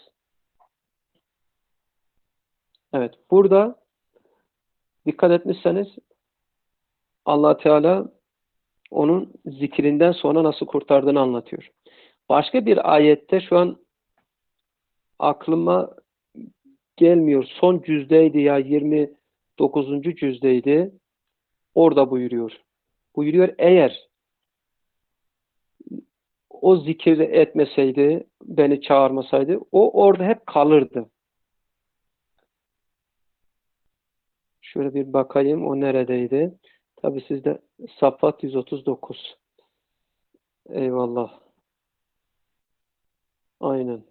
Evet, burada dikkat etmişseniz Allah Teala onun zikrinden sonra nasıl kurtardığını anlatıyor. Başka bir ayette şu an aklıma gelmiyor. Son cüzdeydi ya, yirmi dokuzuncu cüzdeydi. Orada buyuruyor. Buyuruyor eğer o zikir etmeseydi, beni çağırmasaydı, o orada hep kalırdı. Şöyle bir bakayım, o neredeydi? Tabii sizde Saffat yüz otuz dokuz. Eyvallah. Aynen.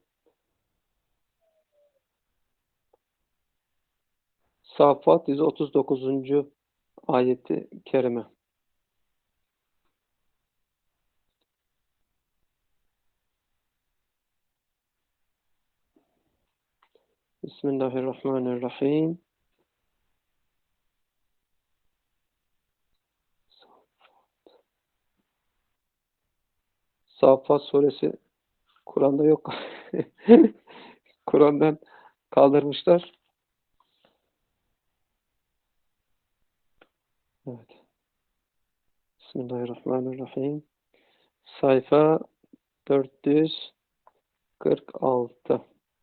Saffat yüz otuz dokuzuncu ayeti kerime. Bismillahirrahmanirrahim. Saffat suresi Kur'an'da yok. Kur'an'dan kaldırmışlar. Evet. Bismillahirrahmanirrahim. Sayfa dört yüz kırk altı.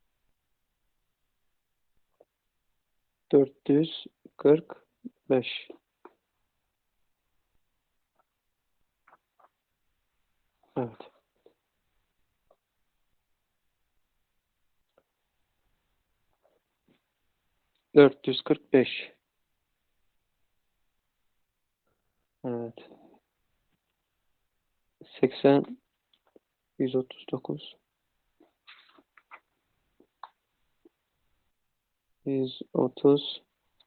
dört yüz kırk beş. Evet. dört yüz kırk beş. Evet. seksen yüz otuz dokuz. yüz otuz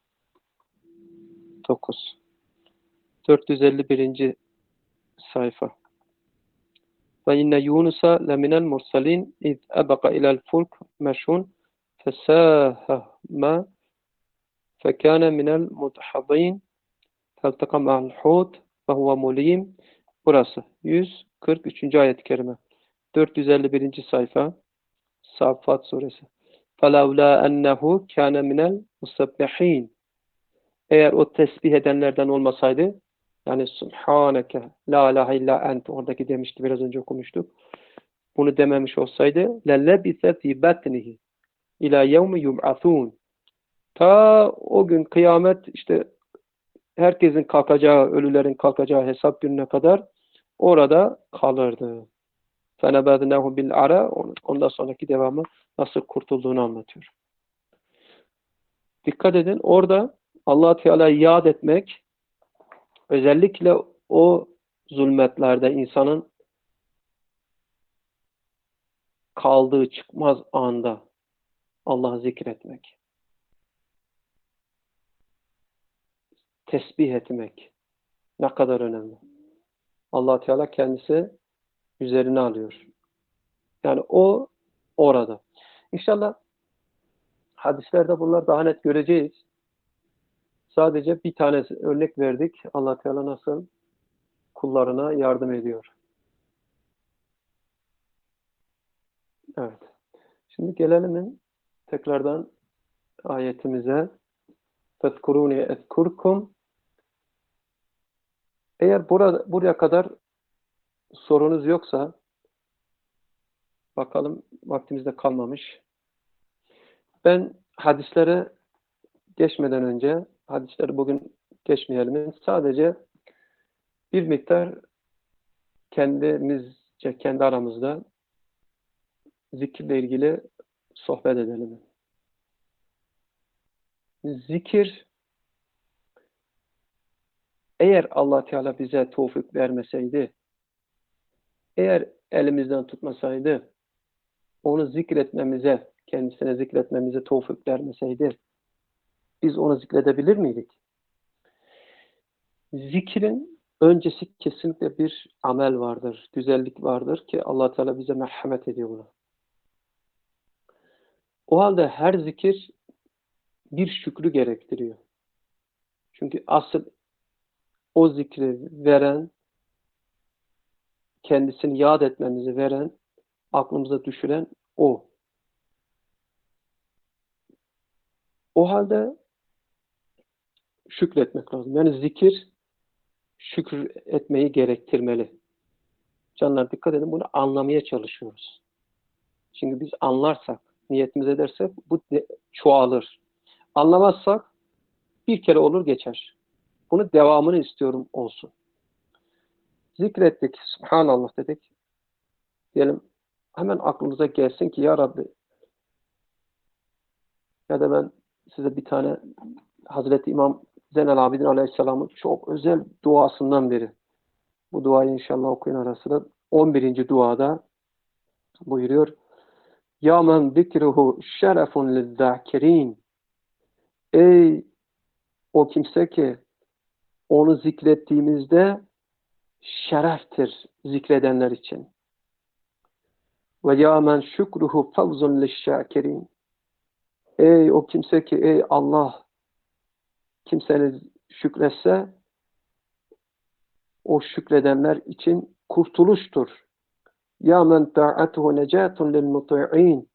dokuz. dört yüz elli birinci sayfa. Ve inne Yunus'a leminel mursalin iz ebeka ilel fulk meşhun fesâhema fekâne minel mudhadîn feltaka ma'al hut ve huve mulim. Burası yüz kırk üçüncü ayet-i kerime. dört yüz elli birinci sayfa. Saffat suresi. فَلَوْلَا اَنَّهُ كَانَ مِنَ الْمُسَبِّحِينَ. Eğer o tesbih edenlerden olmasaydı, yani Subhaneke, La ilahe illa ent, oradaki demişti, biraz önce okumuştuk. Bunu dememiş olsaydı, لَلَّبِثَ فِي بَطْنِهِ اِلَى يَوْمِ يُبْعَثُونَ. Ta o gün kıyamet işte herkesin kalkacağı, ölülerin kalkacağı hesap gününe kadar orada kalırdı. فَنَبَذْنَاهُ بِالْعَرَى Ondan sonraki devamı nasıl kurtulduğunu anlatıyor. Dikkat edin, orada Allah Teala'yı yad etmek, özellikle o zulmetlerde insanın kaldığı çıkmaz anda Allah'ı zikretmek, tesbih etmek ne kadar önemli. Allah Teala kendisi üzerine alıyor. Yani o orada. İnşallah hadislerde bunlar daha net göreceğiz. Sadece bir tanesi örnek verdik. Allah Teala nasıl kullarına yardım ediyor. Evet. Şimdi gelelim tekrardan ayetimize. Fezkuruni ezkurkum. Eğer burada, buraya kadar sorunuz yoksa bakalım, vaktimizde kalmamış. Ben hadislere geçmeden önce, hadisleri bugün geçmeyelim. Sadece bir miktar kendimizce, kendi aramızda zikirle ilgili sohbet edelim. Zikir, eğer Allah Teala bize tevfik vermeseydi, eğer elimizden tutmasaydı, onu zikretmemize, kendisine zikretmemize tevfik vermeseydi, biz onu zikredebilir miydik? Zikrin öncesi kesinlikle bir amel vardır, güzellik vardır ki Allah Teala bize merhamet ediyor buna. O halde her zikir bir şükrü gerektiriyor. Çünkü asıl o zikri veren, kendisini yad etmemizi veren, aklımıza düşüren o. O halde şükretmek lazım. Yani zikir şükür etmeyi gerektirmeli. Canlar dikkat edin, bunu anlamaya çalışıyoruz. Çünkü biz anlarsak, niyetimiz edersek bu çoğalır. Anlamazsak bir kere olur geçer. Bunu devamını istiyorum olsun. Zikrettik, Subhanallah dedik. Diyelim hemen aklımıza gelsin ki ya Rabbi, ya da ben size bir tane Hazreti İmam Zeynel Abidin Aleyhisselam'ın çok özel duasından biri. Bu duayı inşallah okuyun arasında. on birinci duada buyuruyor. Ya men zikruhu şerefun lizzâkirin. Ey o kimse ki onu zikrettiğimizde şereftir zikredenler için. Ve ya men şükruhu fevzun lişşâkirin. Ey o kimse ki ey Allah kimseniz şükretse o şükredenler için kurtuluştur. Ya men ta'atuhu necatun lil muti'in.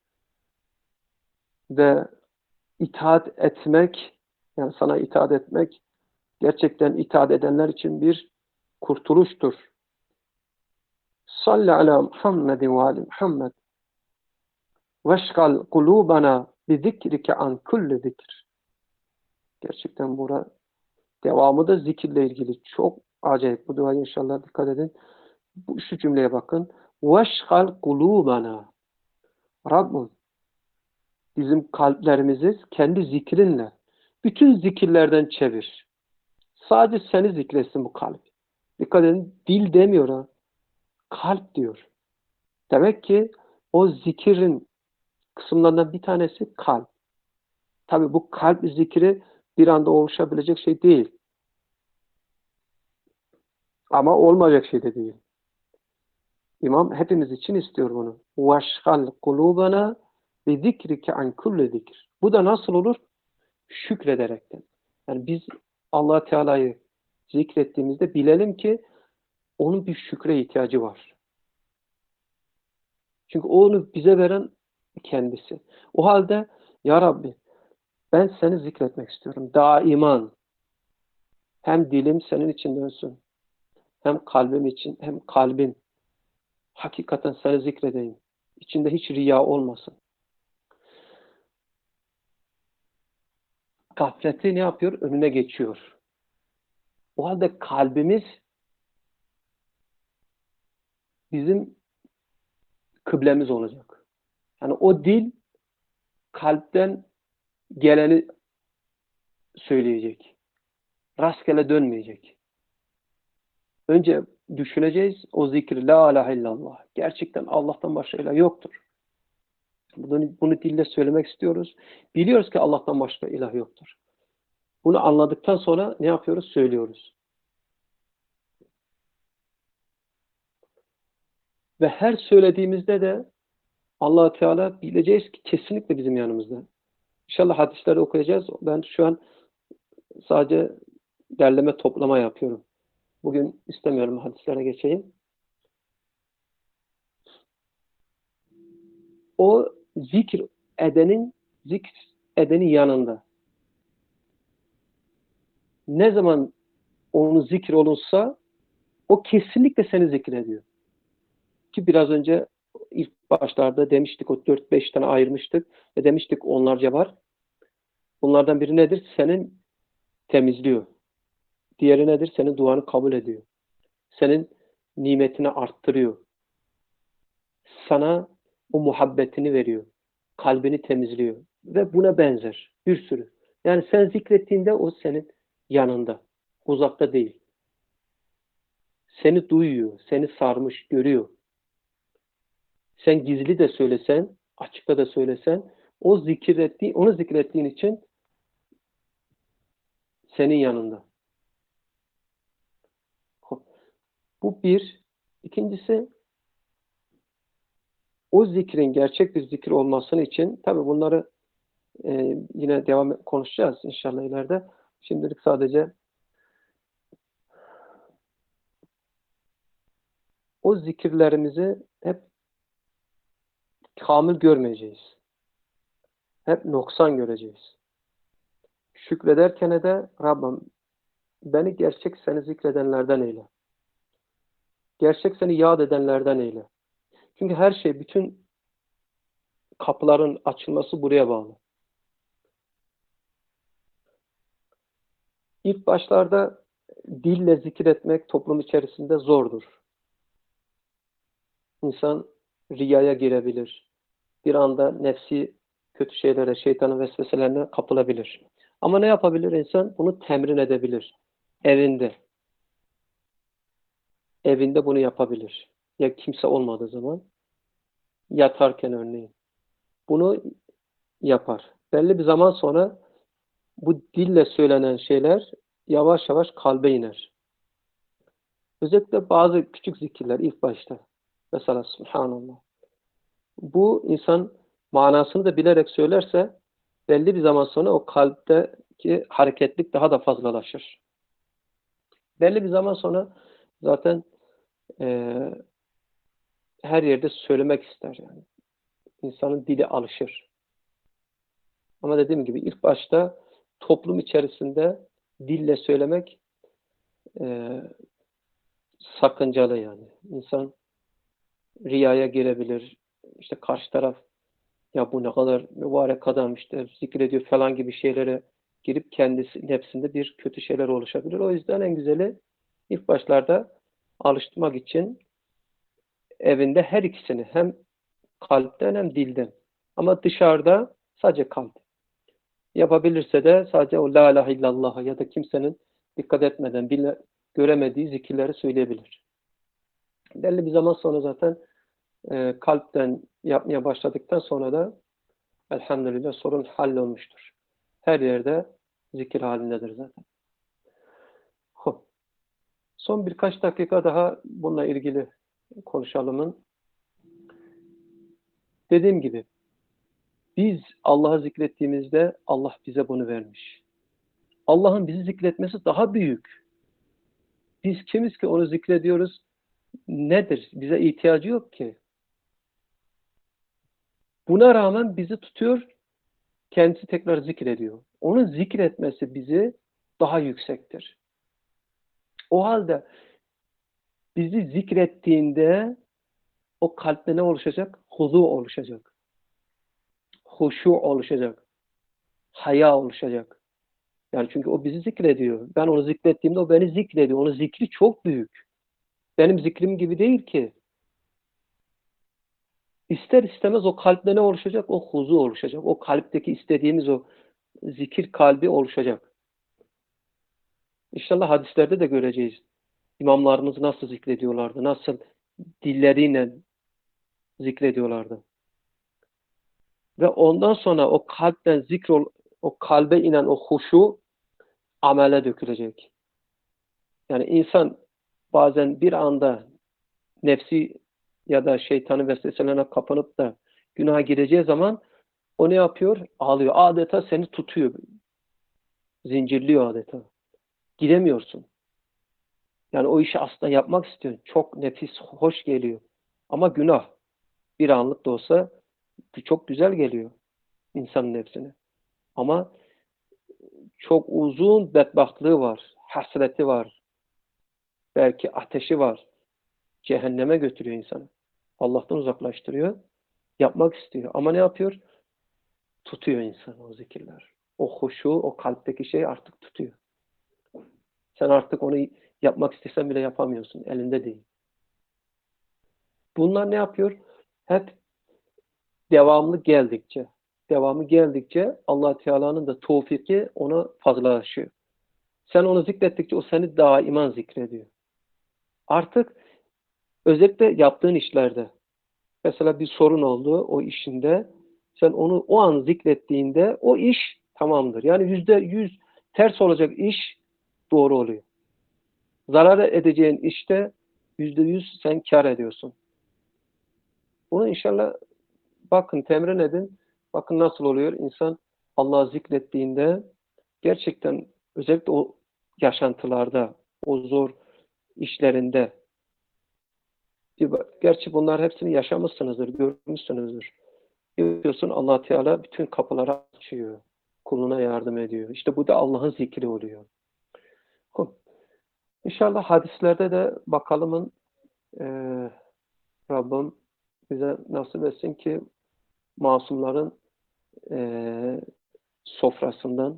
Ve itaat etmek, yani sana itaat etmek gerçekten itaat edenler için bir kurtuluştur. Salli ala Muhammedin ve ali Muhammed veşgal kulubana bi zikrike an kulli zikr. Gerçekten burada devamı da zikirle ilgili çok acayip. Bu duaya inşallah dikkat edin. Bu şu cümleye bakın. Veşgal kulubana. Rabbim bizim kalplerimizi kendi zikrinle bütün zikirlerden çevir. Sadece seni zikretsin bu kalp. Dikkat edin, dil demiyor ha. Kalp diyor. Demek ki o zikirin kısımlarından bir tanesi kalp. Tabi bu kalp zikri bir anda oluşabilecek şey değil. Ama olmayacak şey de değil. İmam hepimiz için istiyor bunu. وَشْغَلْ قُلُوبَنَا بِذِكْرِكَ عَنْ كُلِّ ذِكْرِ. Bu da nasıl olur? Şükrederekten. Yani biz Allah Teala'yı zikrettiğimizde bilelim ki onun bir şükre ihtiyacı var. Çünkü onu bize veren kendisi. O halde ya Rabbi ben seni zikretmek istiyorum. Daiman. Hem dilim senin için dönsün. Hem kalbim için, hem kalbim. Hakikaten seni zikredeyim. İçinde hiç riya olmasın. gafleti ne yapıyor? Önüne geçiyor. O halde kalbimiz bizim kıblemiz olacak. Yani o dil kalpten geleni söyleyecek. Rastgele dönmeyecek. Önce düşüneceğiz o zikri la ilahe illallah. Gerçekten Allah'tan başka ilah yoktur. Bunu, bunu dille söylemek istiyoruz. Biliyoruz ki Allah'tan başka ilah yoktur. Bunu anladıktan sonra ne yapıyoruz? Söylüyoruz. Ve her söylediğimizde de Allah Teala bileceğiz ki kesinlikle bizim yanımızda. İnşallah hadisleri okuyacağız. Ben şu an sadece derleme toplama yapıyorum. Bugün istemiyorum hadislere geçeyim. O zikir edenin zikir edenin yanında. Ne zaman onu zikir olunsa o kesinlikle seni zikrediyor. Ki biraz önce ilk başlarda demiştik, o dört beş tane ayırmıştık ve demiştik onlarca var. Bunlardan biri nedir? Senin temizliyor. Diğeri nedir? Senin duanı kabul ediyor. Senin nimetini arttırıyor. Sana o muhabbetini veriyor. Kalbini temizliyor. Ve buna benzer. Bir sürü. Yani sen zikrettiğinde o senin yanında. Uzakta değil. Seni duyuyor. Seni sarmış, görüyor. Sen gizli de söylesen, açıkta da söylesen, o zikrettiğin, onu zikrettiğin için senin yanında. Bu bir. İkincisi, o zikrin gerçek bir zikir olmasının için, tabii bunları e, yine devam konuşacağız inşallah ileride. Şimdilik sadece o zikirlerimizi hep kamil görmeyeceğiz. Hep noksan göreceğiz. Şükrederken de Rabbim beni gerçek seni zikredenlerden eyle. Gerçek seni yad edenlerden eyle. Çünkü her şey, bütün kapıların açılması buraya bağlı. İlk başlarda dille zikir etmek toplum içerisinde zordur. İnsan riyaya girebilir. Bir anda nefsi kötü şeylere, şeytanın vesveselerine kapılabilir. Ama ne yapabilir insan? Bunu temrin edebilir. Evinde. Evinde bunu yapabilir. Ya kimse olmadığı zaman, yatarken örneğin. Bunu yapar. Belli bir zaman sonra bu dille söylenen şeyler yavaş yavaş kalbe iner. Özellikle bazı küçük zikirler ilk başta. Mesela Subhanallah. Bu insan manasını da bilerek söylerse belli bir zaman sonra o kalpteki hareketlik daha da fazlalaşır. Belli bir zaman sonra zaten e, her yerde söylemek ister yani. İnsanın dili alışır. Ama dediğim gibi ilk başta toplum içerisinde dille söylemek e, sakıncalı yani. İnsan riyaya girebilir. İşte karşı taraf ya bu ne kadar mübarek adam işte zikrediyor falan gibi şeylere girip kendisi nefsinde bir kötü şeyler oluşabilir. O yüzden en güzeli ilk başlarda alıştırmak için evinde her ikisini hem kalpten hem dilden. Ama dışarıda sadece kalp. Yapabilirse de sadece o la ilahe illallah ya da kimsenin dikkat etmeden bile göremediği zikirleri söyleyebilir. Belli bir zaman sonra zaten e, kalpten yapmaya başladıktan sonra da elhamdülillah sorun hallolmuştur. Her yerde zikir halindedir zaten. Hop. Son birkaç dakika daha bununla ilgili konuşalımın. Dediğim gibi biz Allah'ı zikrettiğimizde Allah bize bunu vermiş. Allah'ın bizi zikretmesi daha büyük. Biz kimiz ki onu zikrediyoruz? Nedir? Bize ihtiyacı yok ki. Buna rağmen bizi tutuyor, kendisi tekrar zikrediyor. Onun zikretmesi bizi daha yüksektir. O halde bizi zikrettiğinde o kalpte ne oluşacak? Huzu oluşacak. Huşu oluşacak. Haya oluşacak. Yani çünkü o bizi zikrediyor. Ben onu zikrettiğimde o beni zikrediyor. Onun zikri çok büyük. Benim zikrim gibi değil ki. İster istemez o kalpte ne oluşacak? O huzu oluşacak. O kalpteki istediğimiz o zikir kalbi oluşacak. İnşallah hadislerde de göreceğiz. İmamlarımız nasıl zikrediyorlardı? Nasıl dilleriyle zikrediyorlardı? Ve ondan sonra o kalpten zikrol, o kalbe inen o huşu amele dökülecek. Yani insan bazen bir anda nefsi ya da şeytanın vesveselerine kapanıp da günaha gireceği zaman o ne yapıyor? Ağlıyor. Adeta seni tutuyor. Zincirliyor adeta. Gidemiyorsun. Yani o işi aslında yapmak istiyorsun. Çok nefis, hoş geliyor. Ama günah. Bir anlık da olsa çok güzel geliyor insanın nefsine. Ama çok uzun bedbahtlığı var. Hasreti var. Belki ateşi var. Cehenneme götürüyor insanı. Allah'tan uzaklaştırıyor. Yapmak istiyor. Ama ne yapıyor? Tutuyor insanı o zikirler. O huşu, o kalpteki şey artık tutuyor. Sen artık onu yapmak istesen bile yapamıyorsun. Elinde değil. Bunlar ne yapıyor? Hep devamlı geldikçe, devamı geldikçe Allah Teala'nın da tevfiki ona fazlalaşıyor. Sen onu zikrettikçe o seni daiman zikrediyor. Artık özellikle yaptığın işlerde mesela bir sorun oldu o işinde sen onu o an zikrettiğinde o iş tamamdır. Yani yüzde yüz ters olacak iş doğru oluyor. Zarar edeceğin işte yüzde yüz sen kar ediyorsun. Bunu inşallah bakın temrin edin. Bakın nasıl oluyor. İnsan Allah'ı zikrettiğinde gerçekten özellikle o yaşantılarda, o zor işlerinde gerçi bunlar hepsini yaşamışsınızdır, görmüşsünüzdür. Yapıyorsun Allah Teala bütün kapıları açıyor. Kuluna yardım ediyor. İşte bu da Allah'ın zikri oluyor. İnşallah hadislerde de bakalımın e, Rabbim bize nasip etsin ki masumların e, sofrasından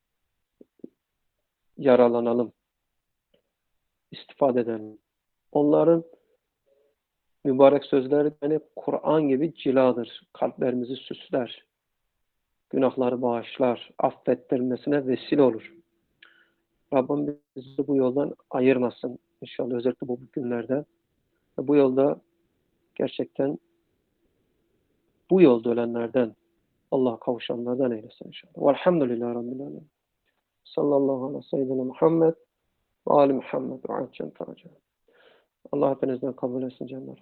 yaralanalım, istifade edelim. Onların mübarek sözleri yani Kur'an gibi ciladır. Kalplerimizi süsler, günahları bağışlar, affettirmesine vesile olur. Rabbim bizi bu yoldan ayırmasın. İnşallah özellikle bu günlerde. Bu yolda gerçekten bu yolda ölenlerden, Allah'a kavuşanlardan eylesin inşallah. Velhamdülillahi Rabbil Alemin. Sallallahu aleyhi ve seyyidina Muhammed ve Ali Muhammed ve aleyhi ve Allah hepinizden kabul etsin canlar.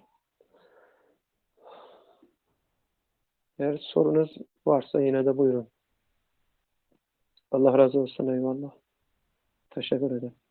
Eğer sorunuz varsa yine de buyurun. Allah razı olsun, eyvallah. Teşekkür ederim.